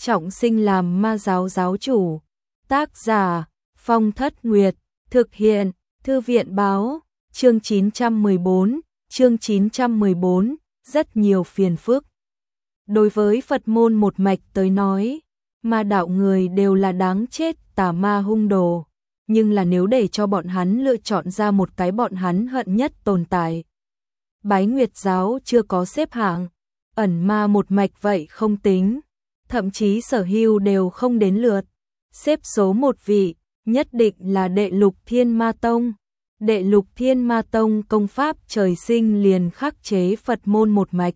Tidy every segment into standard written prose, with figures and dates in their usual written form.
trọng sinh làm ma giáo giáo chủ. Tác giả Phong Thất Nguyệt. Thực hiện Thư viện Báo. Chương 914. Rất nhiều phiền phức. Đối với Phật môn một mạch tới nói, ma đạo người đều là đáng chết, tà ma hung đồ. Nhưng là nếu để cho bọn hắn lựa chọn ra một cái bọn hắn hận nhất tồn tại, Bái Nguyệt giáo chưa có xếp hạng, ẩn ma một mạch vậy không tính, thậm chí Sở Hưu đều không đến lượt. Xếp số một vị, nhất định là Đệ Lục Thiên Ma Tông. Đệ Lục Thiên Ma Tông công pháp trời sinh liền khắc chế Phật môn một mạch,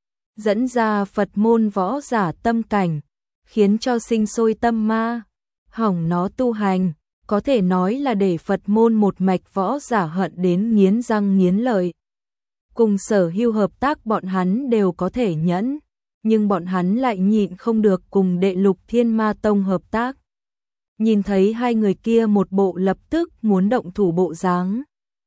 dẫn ra Phật môn võ giả tâm cảnh, khiến cho sinh sôi tâm ma, hỏng nó tu hành, có thể nói là để Phật môn một mạch võ giả hận đến nghiến răng nghiến lợi. Cùng Sở Hưu hợp tác bọn hắn đều có thể nhẫn, nhưng bọn hắn lại nhịn không được cùng Đệ Lục Thiên Ma Tông hợp tác. Nhìn thấy hai người kia một bộ lập tức muốn động thủ bộ dáng,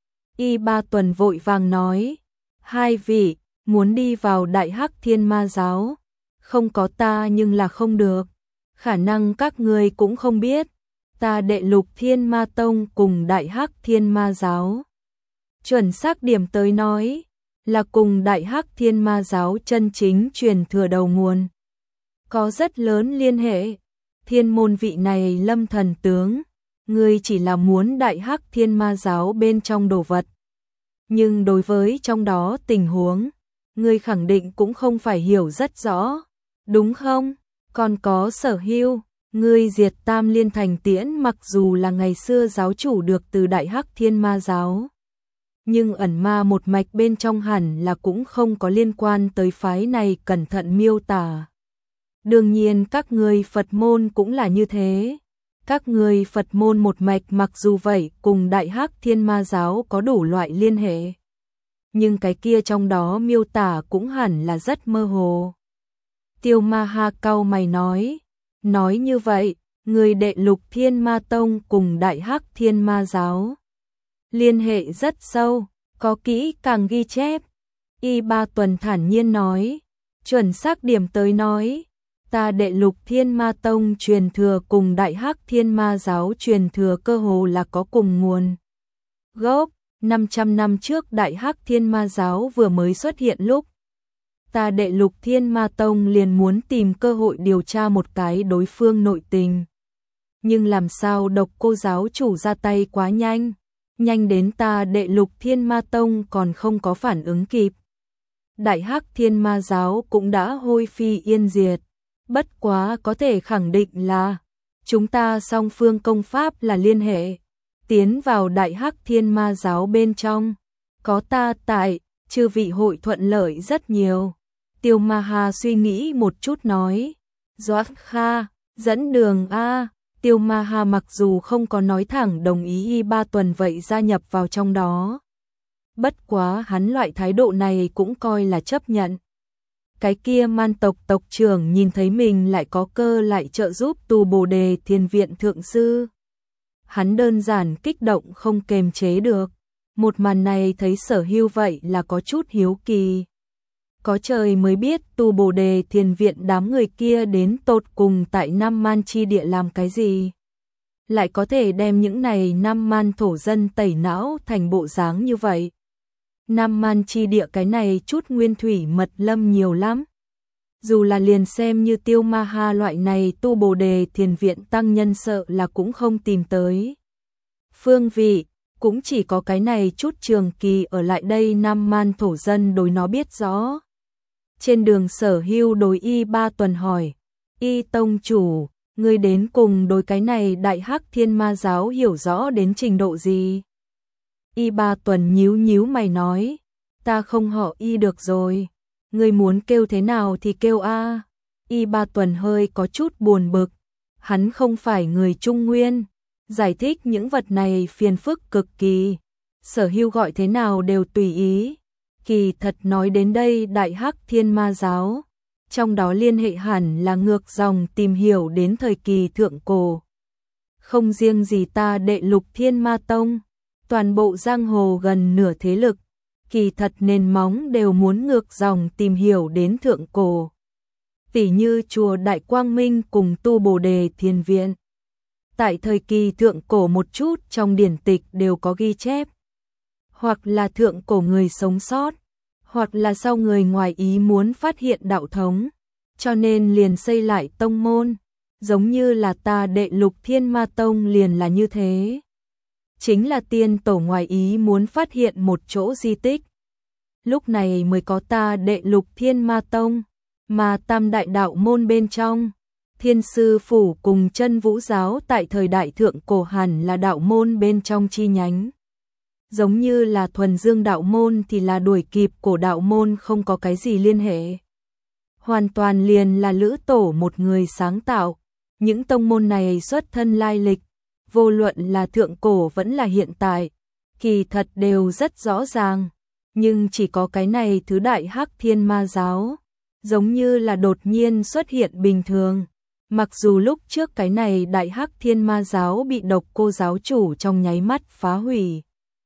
Y Ba Tuần vội vàng nói: hai vị muốn đi vào Đại Hắc Thiên Ma giáo, không có ta nhưng là không được. Khả năng các ngươi cũng không biết, ta Đệ Lục Thiên Ma Tông cùng Đại Hắc Thiên Ma giáo, chuẩn xác điểm tới nói, là cùng Đại Hắc Thiên Ma giáo chân chính truyền thừa đầu nguồn, có rất lớn liên hệ. Thiên môn vị này Lâm thần tướng, ngươi chỉ là muốn Đại Hắc Thiên Ma giáo bên trong đồ vật, nhưng đối với trong đó tình huống, ngươi khẳng định cũng không phải hiểu rất rõ, đúng không? Còn có Sở Hưu, ngươi diệt Tam Liên Thành Tiễn mặc dù là ngày xưa giáo chủ được từ Đại Hắc Thiên Ma giáo, nhưng ẩn ma một mạch bên trong hẳn là cũng không có liên quan tới phái này, cẩn thận miêu tả. Đương nhiên các ngươi Phật môn cũng là như thế. Các ngươi Phật môn một mạch mặc dù vậy cùng Đại Hắc Thiên Ma giáo có đủ loại liên hệ, nhưng cái kia trong đó miêu tả cũng hẳn là rất mơ hồ. Tiêu Ma Ha cau mày nói như vậy, người Đệ Lục Thiên Ma Tông cùng Đại Hắc Thiên Ma giáo liên hệ rất sâu, có kỹ càng ghi chép. Y Ba Tuần thản nhiên nói, chuẩn xác điểm tới nói, ta Đệ Lục Thiên Ma Tông truyền thừa cùng Đại Hắc Thiên Ma giáo truyền thừa cơ hồ là có cùng nguồn gốc. 500 năm trước Đại Hắc Thiên Ma giáo vừa mới xuất hiện lúc, ta Đệ Lục Thiên Ma Tông liền muốn tìm cơ hội điều tra một cái đối phương nội tình. Nhưng làm sao Độc Cô giáo chủ ra tay quá nhanh, nhanh đến ta Đệ Lục Thiên Ma Tông còn không có phản ứng kịp. Đại Hắc Thiên Ma giáo cũng đã hôi phi yên diệt. Bất quá có thể khẳng định là chúng ta song phương công pháp là liên hệ, tiến vào Đại Hắc Thiên Ma giáo bên trong, có ta tại, chư vị hội thuận lợi rất nhiều. Tiêu Ma Ha suy nghĩ một chút nói, Doãn Kha, dẫn đường a. Tiêu Ma Ha mặc dù không có nói thẳng đồng ý Y Ba Tuần vậy gia nhập vào trong đó, bất quá hắn loại thái độ này cũng coi là chấp nhận. Cái kia man tộc tộc trưởng nhìn thấy mình lại có cơ lại trợ giúp Tu Bồ Đề Thiền viện thượng sư, hắn đơn giản kích động không kềm chế được. Một màn này thấy Sở Hưu vậy là có chút hiếu kỳ. Có trời mới biết Tu Bồ Đề Thiền viện đám người kia đến tột cùng tại Nam Man chi địa làm cái gì, lại có thể đem những này Nam Man thổ dân tẩy não thành bộ dáng như vậy. Nam Man chi địa cái này chút nguyên thủy mật lâm nhiều lắm. Dù là liền xem như Tiêu Ma Ha loại này Tu Bồ Đề Thiền viện tăng nhân sợ là cũng không tìm tới. Phương vị, cũng chỉ có cái này chút trường kỳ ở lại đây Nam Man thổ dân đối nó biết rõ. Trên đường Sở Hưu đối Y Ba Tuần hỏi, Y tông chủ, ngươi đến cùng đối cái này Đại Hắc Thiên Ma giáo hiểu rõ đến trình độ gì? Y Ba Tuần nhíu mày nói, ta không họ Y được rồi, ngươi muốn kêu thế nào thì kêu a. Y Ba Tuần hơi có chút buồn bực, hắn không phải người Trung Nguyên, giải thích những vật này phiền phức cực kỳ, Sở Hưu gọi thế nào đều tùy ý. Kỳ thật nói đến đây Đại Hắc Thiên Ma giáo, trong đó liên hệ hẳn là ngược dòng tìm hiểu đến thời kỳ thượng cổ. Không riêng gì ta Đệ Lục Thiên Ma Tông, toàn bộ giang hồ gần nửa thế lực, kỳ thật nền móng đều muốn ngược dòng tìm hiểu đến thượng cổ. tỉ như chùa Đại Quang Minh cùng tu Bồ Đề Thiền Viện. Tại thời kỳ thượng cổ một chút trong điển tịch đều có ghi chép, hoặc là thượng cổ người sống sót, hoặc là sau người ngoài ý muốn phát hiện đạo thống, cho nên liền xây lại tông môn, giống như là ta Đệ Lục Thiên Ma Tông liền là như thế. Chính là tiên tổ ngoài ý muốn phát hiện một chỗ di tích, lúc này mới có ta Đệ Lục Thiên Ma Tông, mà tam đại đạo môn bên trong, Thiên Sư Phủ cùng Chân Vũ Giáo tại thời đại thượng cổ hẳn là đạo môn bên trong chi nhánh. Giống như là Thuần Dương đạo môn thì là đuổi kịp cổ đạo môn không có cái gì liên hệ. Hoàn toàn liền là Lữ Tổ một người sáng tạo, những tông môn này xuất thân lai lịch, vô luận là thượng cổ vẫn là hiện tại, kỳ thật đều rất rõ ràng, nhưng chỉ có cái này thứ Đại Hắc Thiên Ma Giáo, giống như là đột nhiên xuất hiện bình thường. Mặc dù lúc trước cái này Đại Hắc Thiên Ma Giáo bị Độc Cô giáo chủ trong nháy mắt phá hủy.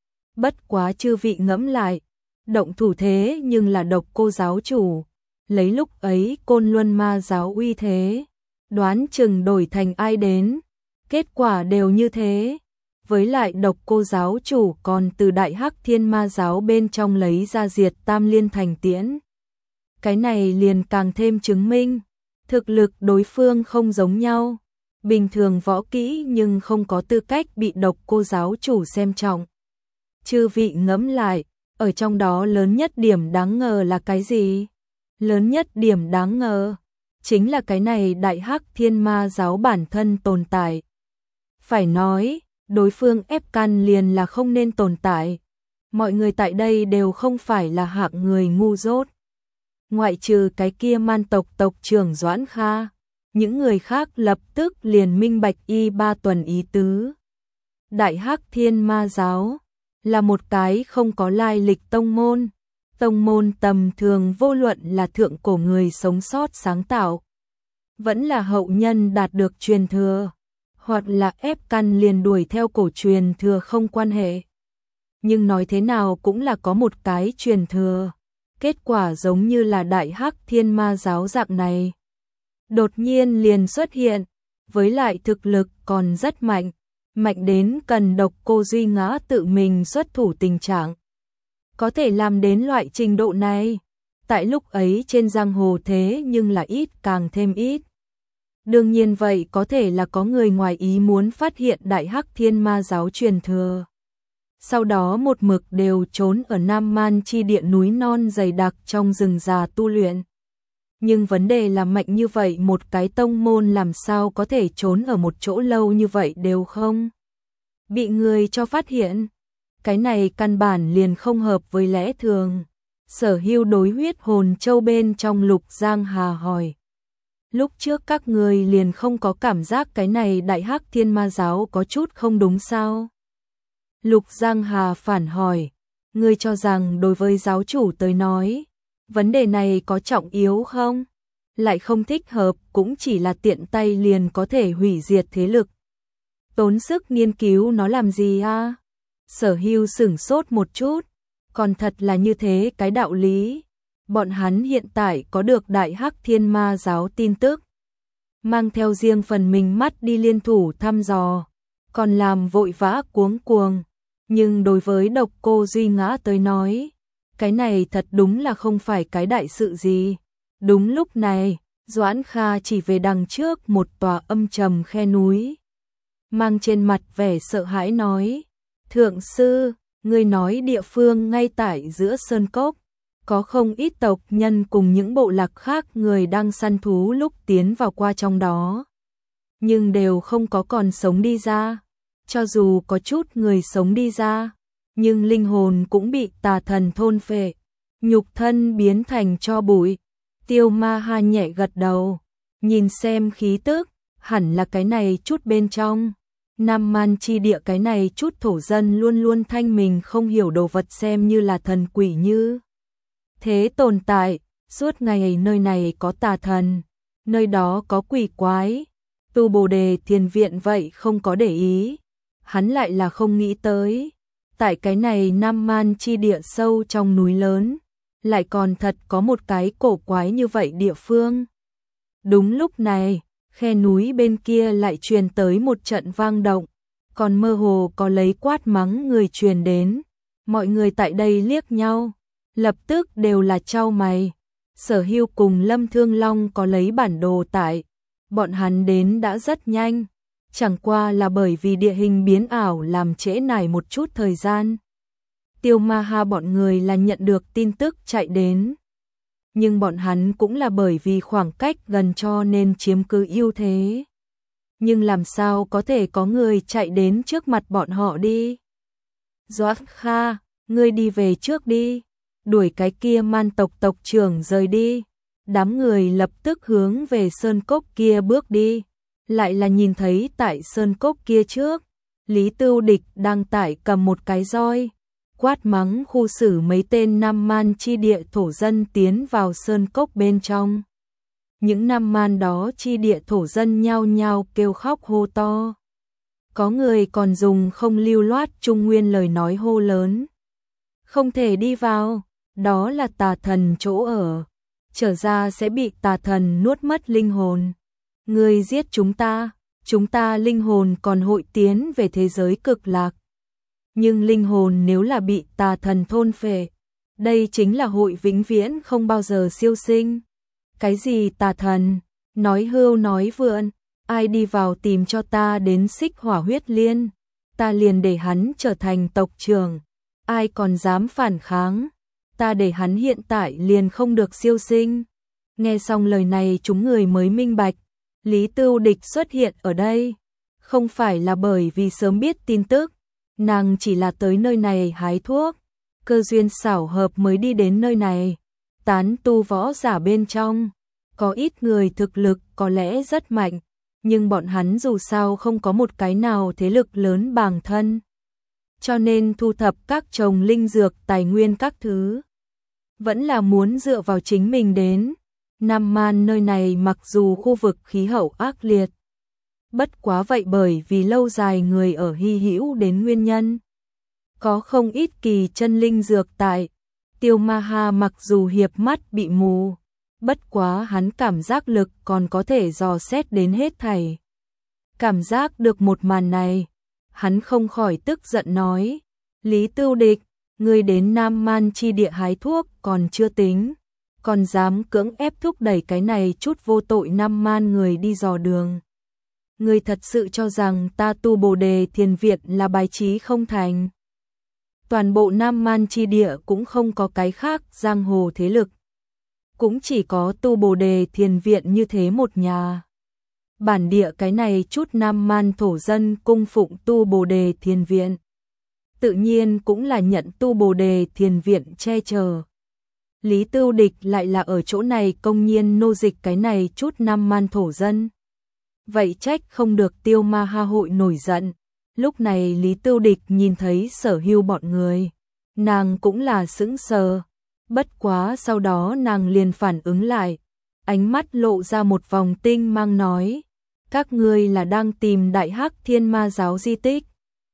Bất quá chư vị ngẫm lại, động thủ thế nhưng là Độc Cô giáo chủ, lấy lúc ấy Côn Luân Ma Giáo uy thế, đoán chừng đổi thành ai đến, kết quả đều như thế. Với lại Độc Cô giáo chủ còn từ Đại Hắc Thiên Ma Giáo bên trong lấy ra diệt Tam Liên Thành Tiễn. Cái này liền càng thêm chứng minh, thực lực đối phương không giống nhau, bình thường võ kỹ nhưng không có tư cách bị Độc Cô giáo chủ xem trọng. Chư vị ngẫm lại, ở trong đó lớn nhất điểm đáng ngờ là cái gì? Lớn nhất điểm đáng ngờ chính là cái này Đại Hắc Thiên Ma Giáo bản thân tồn tại. Phải nói, đối phương ép căn liền là không nên tồn tại. Mọi người tại đây đều không phải là hạng người ngu dốt. Ngoại trừ cái kia Man tộc tộc trưởng Doãn Kha, những người khác lập tức liền minh bạch y ba tuần ý tứ. Đại Hắc Thiên Ma Giáo là một cái không có lai lịch tông môn tầm thường, vô luận là thượng cổ người sống sót sáng tạo, vẫn là hậu nhân đạt được truyền thừa, hoặc là ép căn liền đuổi theo cổ truyền thừa không quan hệ. Nhưng nói thế nào cũng là có một cái truyền thừa. Kết quả giống như là Đại Hắc Thiên Ma Giáo dạng này, đột nhiên liền xuất hiện, với lại thực lực còn rất mạnh, mạnh đến cần Độc Cô Duy Ngã tự mình xuất thủ tình trạng. Có thể làm đến loại trình độ này, tại lúc ấy trên giang hồ thế nhưng là ít càng thêm ít. Đương nhiên vậy có thể là có người ngoài ý muốn phát hiện Đại Hắc Thiên Ma Giáo truyền thừa. Sau đó một mực đều trốn ở Nam Man chi địa núi non dày đặc trong rừng già tu luyện. Nhưng vấn đề là mạnh như vậy một cái tông môn làm sao có thể trốn ở một chỗ lâu như vậy đều không bị người cho phát hiện. Cái này căn bản liền không hợp với lẽ thường. Sở Hưu đối huyết hồn châu bên trong Lục Giang Hà hỏi. Lúc trước các người liền không có cảm giác cái này Đại Hắc Thiên Ma Giáo có chút không đúng sao? Lục Giang Hà phản hỏi, ngươi cho rằng đối với giáo chủ tới nói, vấn đề này có trọng yếu không? Lại không thích hợp, cũng chỉ là tiện tay liền có thể hủy diệt thế lực. Tốn sức nghiên cứu nó làm gì a? Sở Hưu sửng sốt một chút, còn thật là như thế cái đạo lý. Bọn hắn hiện tại có được Đại Hắc Thiên Ma Giáo tin tức, mang theo riêng phần mình mắt đi liên thủ thăm dò, còn làm vội vã cuống cuồng. Nhưng đối với Độc Cô Duy Ngã tới nói, cái này thật đúng là không phải cái đại sự gì. Đúng lúc này, Doãn Kha chỉ về đằng trước một tòa âm trầm khe núi, mang trên mặt vẻ sợ hãi nói, Thượng sư, ngươi nói địa phương ngay tại giữa sơn cốc, có không ít tộc nhân cùng những bộ lạc khác người đang săn thú lúc tiến vào qua trong đó, nhưng đều không có còn sống đi ra. Cho dù có chút người sống đi ra, nhưng linh hồn cũng bị tà thần thôn phệ, nhục thân biến thành tro bụi. Tiêu Ma Ha nhẹ gật đầu, nhìn xem khí tức, hẳn là cái này chút bên trong. Nam Man chi địa cái này chút thổ dân luôn luôn thanh mình không hiểu đồ vật xem như là thần quỷ như thế tồn tại, suốt ngày nơi này có tà thần, nơi đó có quỷ quái. Tu Bồ Đề Thiền Viện vậy không có để ý, hắn lại là không nghĩ tới, tại cái này Nam Man chi địa sâu trong núi lớn, lại còn thật có một cái cổ quái như vậy địa phương. Đúng lúc này, khe núi bên kia lại truyền tới một trận vang động, còn mơ hồ có lấy quát mắng người truyền đến. Mọi người tại đây liếc nhau, lập tức đều là chau mày. Sở Hưu cùng Lâm Thương Long có lấy bản đồ tại, bọn hắn đến đã rất nhanh, chẳng qua là bởi vì địa hình biến ảo làm trễ nải một chút thời gian. Tiêu Ma Ha bọn người là nhận được tin tức chạy đến, nhưng bọn hắn cũng là bởi vì khoảng cách gần cho nên chiếm cứ ưu thế. Nhưng làm sao có thể có người chạy đến trước mặt bọn họ đi? Doãn Kha, ngươi đi về trước đi, đuổi cái kia man tộc tộc trưởng rời đi. Đám người lập tức hướng về sơn cốc kia bước đi, lại là nhìn thấy tại sơn cốc kia trước, Lý Tưu Địch đang tải cầm một cái roi, quát mắng khu xử mấy tên Nam Man chi địa thổ dân tiến vào sơn cốc bên trong. Những Nam Man đó chi địa thổ dân nhao nhao kêu khóc hô to. Có người còn dùng không lưu loát Trung Nguyên lời nói hô lớn. Không thể đi vào, đó là tà thần chỗ ở. Trở ra sẽ bị tà thần nuốt mất linh hồn. Người giết chúng ta linh hồn còn hội tiến về thế giới cực lạc. Nhưng linh hồn nếu là bị tà thần thôn phệ, đây chính là hội vĩnh viễn không bao giờ siêu sinh. Cái gì tà thần, nói hưu nói vượn, ai đi vào tìm cho ta đến Xích Hỏa Huyết Liên, ta liền để hắn trở thành tộc trưởng, ai còn dám phản kháng, ta để hắn hiện tại liền không được siêu sinh. Nghe xong lời này chúng người mới minh bạch, Lý Tưu Địch xuất hiện ở đây, không phải là bởi vì sớm biết tin tức, nàng chỉ là tới nơi này hái thuốc, cơ duyên xảo hợp mới đi đến nơi này. Tán tu võ giả bên trong, có ít người thực lực có lẽ rất mạnh, nhưng bọn hắn dù sao không có một cái nào thế lực lớn bằng thân. Cho nên thu thập các trồng linh dược tài nguyên các thứ, vẫn là muốn dựa vào chính mình đến. Nam Man nơi này mặc dù khu vực khí hậu ác liệt, bất quá vậy bởi vì lâu dài người ở hy hữu đến nguyên nhân. Có không ít kỳ chân linh dược tại. Tiêu Ma Ha mặc dù hiệp mắt bị mù, bất quá hắn cảm giác lực còn có thể dò xét đến hết thảy. Cảm giác được một màn này, hắn không khỏi tức giận nói, Lý Tưu Địch, ngươi đến Nam Man chi địa hái thuốc còn chưa tính, còn dám cưỡng ép thúc đẩy cái này chút vô tội Nam Man người đi dò đường. Ngươi thật sự cho rằng ta tu Bồ Đề Thiền Viện là bài trí không thành? Toàn bộ Nam Man chi địa cũng không có cái khác giang hồ thế lực, cũng chỉ có tu Bồ Đề Thiền Viện như thế một nhà. Bản địa cái này chút Nam Man thổ dân cung phụng tu Bồ Đề Thiền Viện, tự nhiên cũng là nhận tu Bồ Đề Thiền Viện che chở. Lý Tưu Địch lại là ở chỗ này công nhiên nô dịch cái này chút Nam Man thổ dân. Vậy trách không được Tiêu Ma Ha hội nổi giận. Lúc này Lý Tưu Địch nhìn thấy Sở Hưu bọn người, nàng cũng là sững sờ, bất quá sau đó nàng liền phản ứng lại, ánh mắt lộ ra một vòng tinh mang nói, các ngươi là đang tìm Đại Hắc Thiên Ma giáo di tích.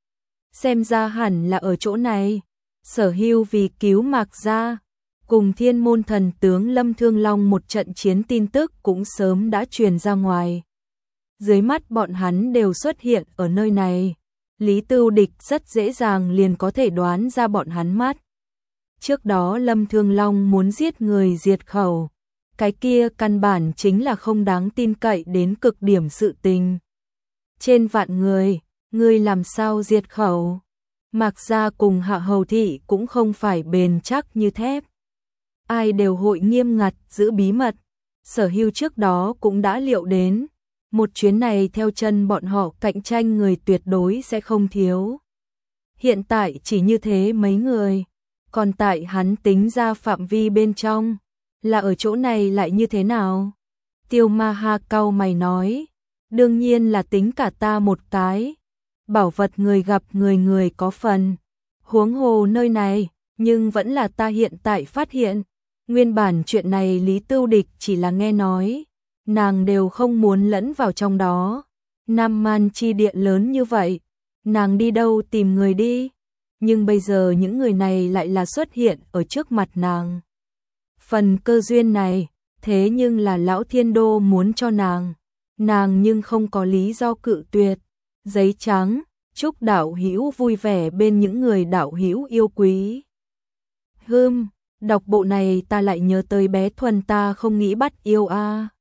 Xem ra hẳn là ở chỗ này. Sở Hưu vì cứu Mạc Gia, cùng Thiên Môn thần tướng Lâm Thương Long một trận chiến tin tức cũng sớm đã truyền ra ngoài. Dưới mắt bọn hắn đều xuất hiện ở nơi này. Lý Tưu Địch rất dễ dàng liền có thể đoán ra bọn hắn mắt. Trước đó Lâm Thương Long muốn giết người diệt khẩu, cái kia căn bản chính là không đáng tin cậy đến cực điểm sự tình. Trên vạn người, ngươi làm sao diệt khẩu? Mạc Gia cùng Hạ Hầu Thị cũng không phải bền chắc như thép. Ai đều hội nghiêm ngặt giữ bí mật. Sở Hưu trước đó cũng đã liệu đến. Một chuyến này theo chân bọn họ cạnh tranh người tuyệt đối sẽ không thiếu. Hiện tại chỉ như thế mấy người, còn tại hắn tính ra phạm vi bên trong, là ở chỗ này lại như thế nào? Tiêu Ma Ha cau mày nói, đương nhiên là tính cả ta một cái. Bảo vật người gặp người người có phần. Huống hồ nơi này, nhưng vẫn là ta hiện tại phát hiện. Nguyên bản chuyện này Lý Tưu Địch chỉ là nghe nói. Nàng đều không muốn lẫn vào trong đó. Nam Man chi địa lớn như vậy, nàng đi đâu tìm người đi. Nhưng bây giờ những người này lại là xuất hiện ở trước mặt nàng. Phần cơ duyên này, Thế nhưng là lão thiên đô muốn cho nàng nhưng không có lý do cự tuyệt. Giấy trắng, chúc đạo hữu vui vẻ bên những người đạo hữu yêu quý. Đọc bộ này ta lại nhớ tới bé Thuần ta không nghĩ bắt yêu a.